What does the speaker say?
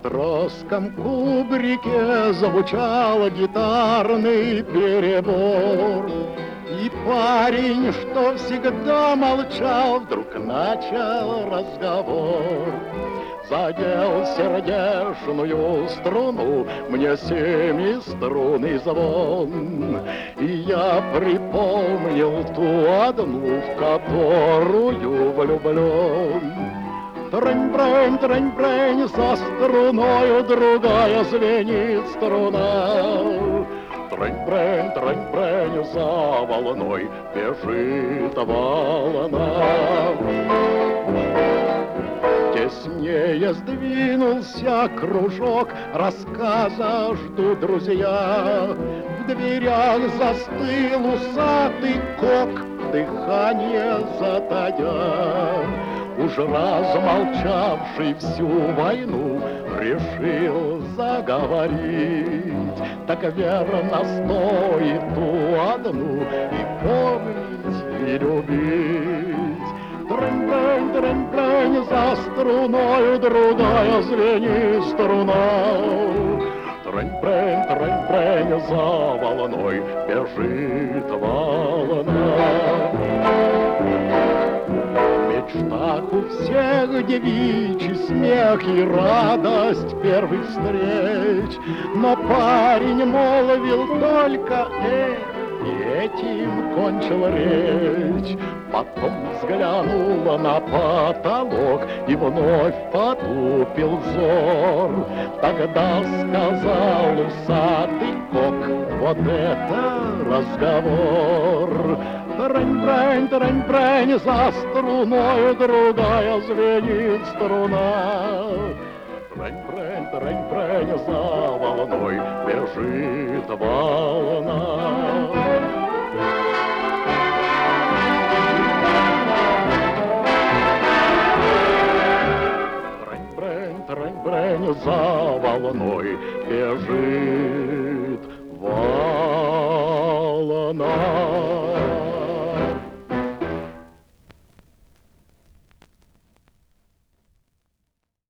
матроском кубрике звучал гитарный перебор. И парень, что всегда молчал, вдруг начал разговор. Задел сердечную струну мне семиструнный звон, и я припомнил ту одну, в которую влюблен. Трынь-брынь, трынь-брынь, за струною другая звенит струна. Трынь-брынь, трынь-брынь, за волной бежит волна. Теснее сдвинулся кружок, рассказа ждут друзья. В дверях застыл усатый кок, дыхание затая. Уж размолчавший всю войну решил заговорить. Так верно стоит ту одну и помнить, и любить. Трынь-брынь, трынь-брынь, за струною другая звенит струна. Трынь-брынь, трынь-брынь, за волной бежит волна. В мечтах у всех девичий смех и радость первых встреч, но парень молвил только и этим кончил речь. Потом взглянула на потолок и вновь потупил взор. Тогда сказал усатый кок: вот это разговор. Трынь-брынь, трынь-брынь, за струною другая звенит струна. Трынь-брынь, трынь-брынь, за волной бежит волна. Трынь-брынь, трынь-брынь, за волной бежит